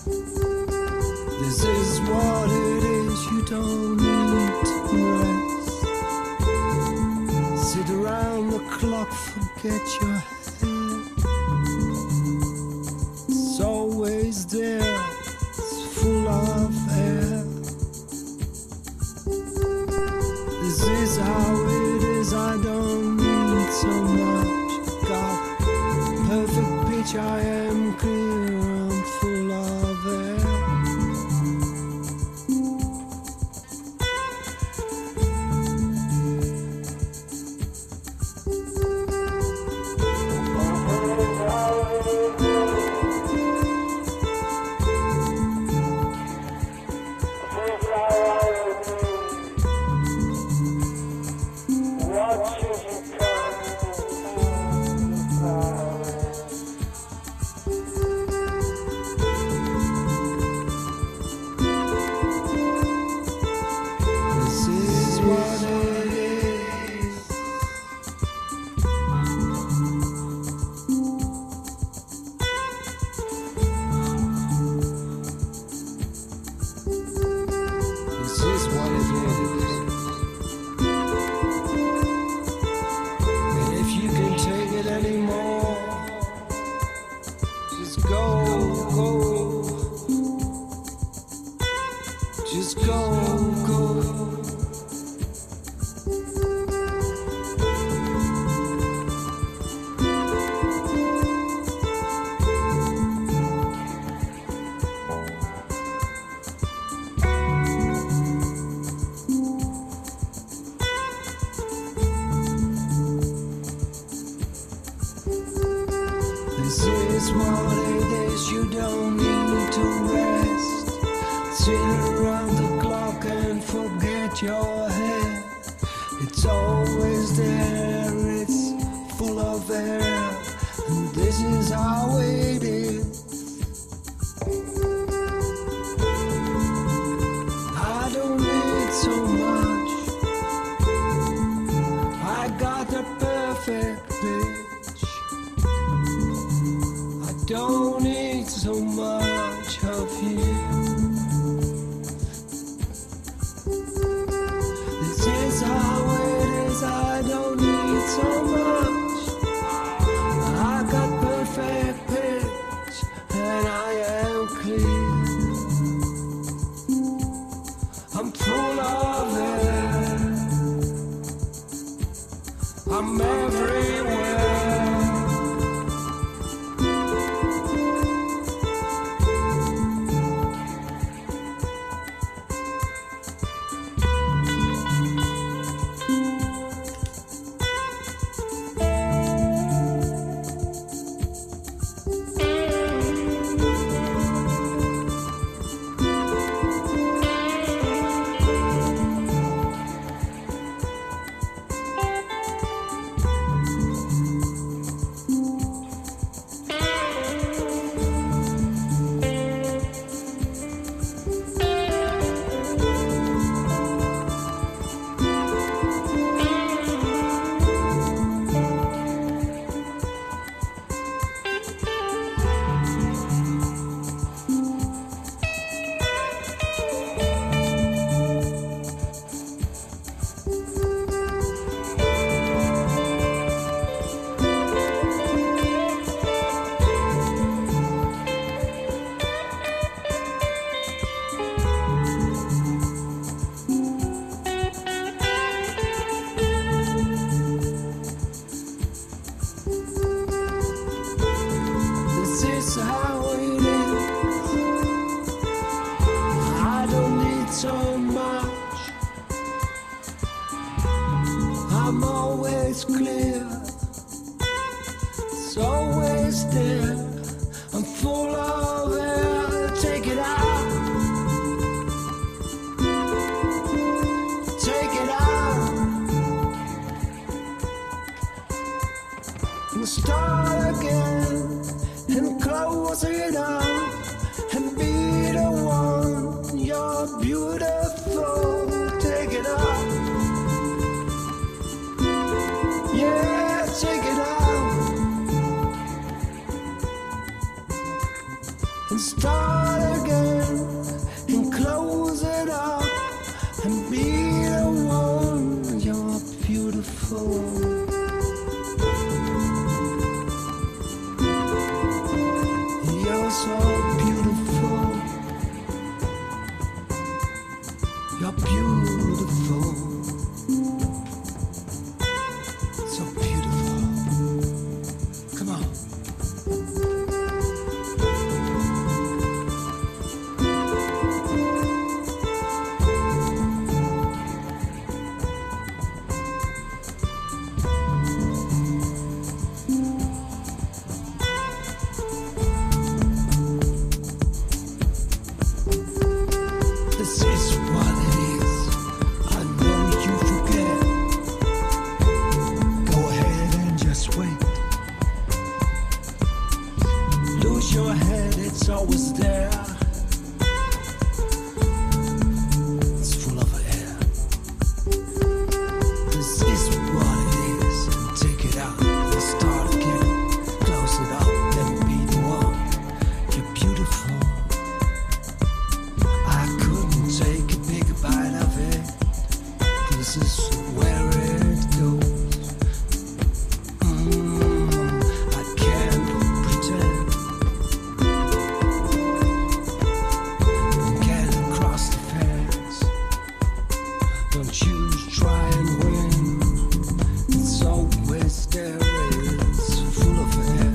This is what it is, you don't need to rest. Sit around the clock, forget your head. It's always there, it's full of air. This is how it is, I don't need so much. Got perfect pitch, I am clear, I'm full of air. This is what it is, you don't need to rest. Sit around the clock and forget your head. It's always there, it's full of air. And this is how it is. I don't need so much. I got the perfect pitch. I don't need so much of you. This is how it is, I don't need so much. I got perfect pitch and I am clean. I'm full of air. I'm everywhere. I'm always clear, it's always there. I'm full of air, take it out, take it out, and start again, and close it up, and be the one. You're beautiful, take it out. Yeah, take it out. This is what it is. I know you forget. Go ahead and just wait. Lose your head, it's always there. It's full of air. This is what it is. Take it out and start again. Close it up, let me be the one. You're beautiful. I couldn't take a bigger bite of it. This is where it goes. I can't pretend. Get across the fence. Don't you try and win. It's always there. It's full of air.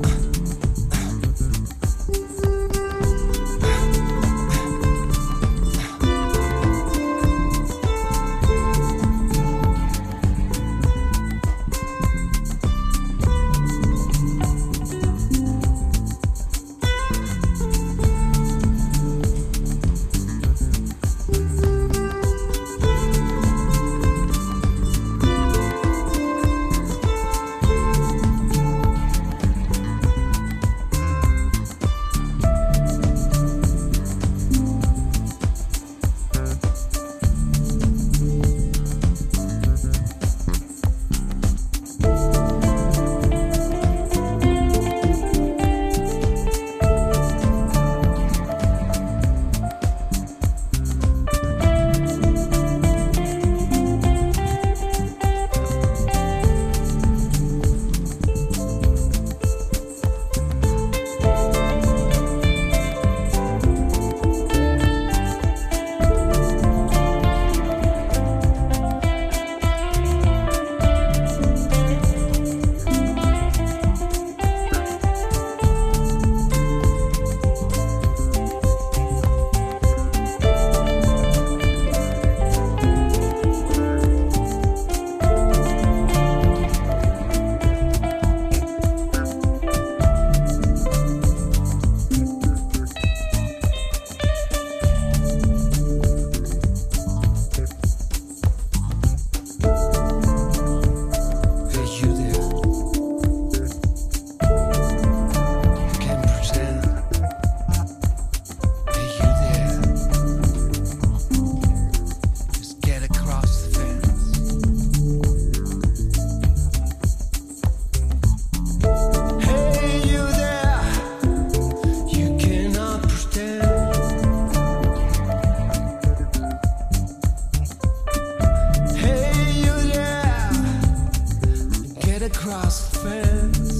Across the fence.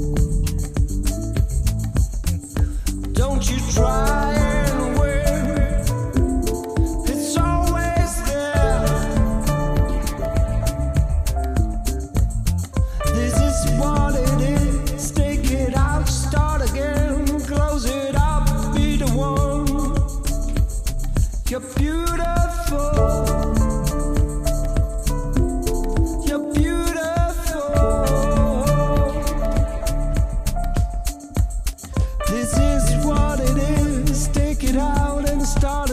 Don't you try and win. It's always there. This is what it is. Take it out, start again. Close it up, be the one. You're beautiful. This is what it is. Take it out and start